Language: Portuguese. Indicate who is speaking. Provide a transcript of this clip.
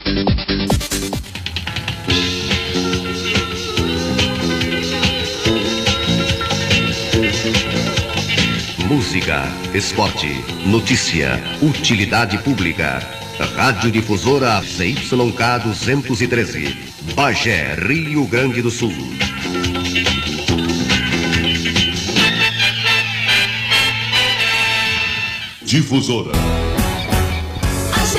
Speaker 1: Música, esporte, notícia, utilidade pública. Rádio Difusora ZYK 213, Bagé, Rio Grande do Sul.
Speaker 2: Difusora.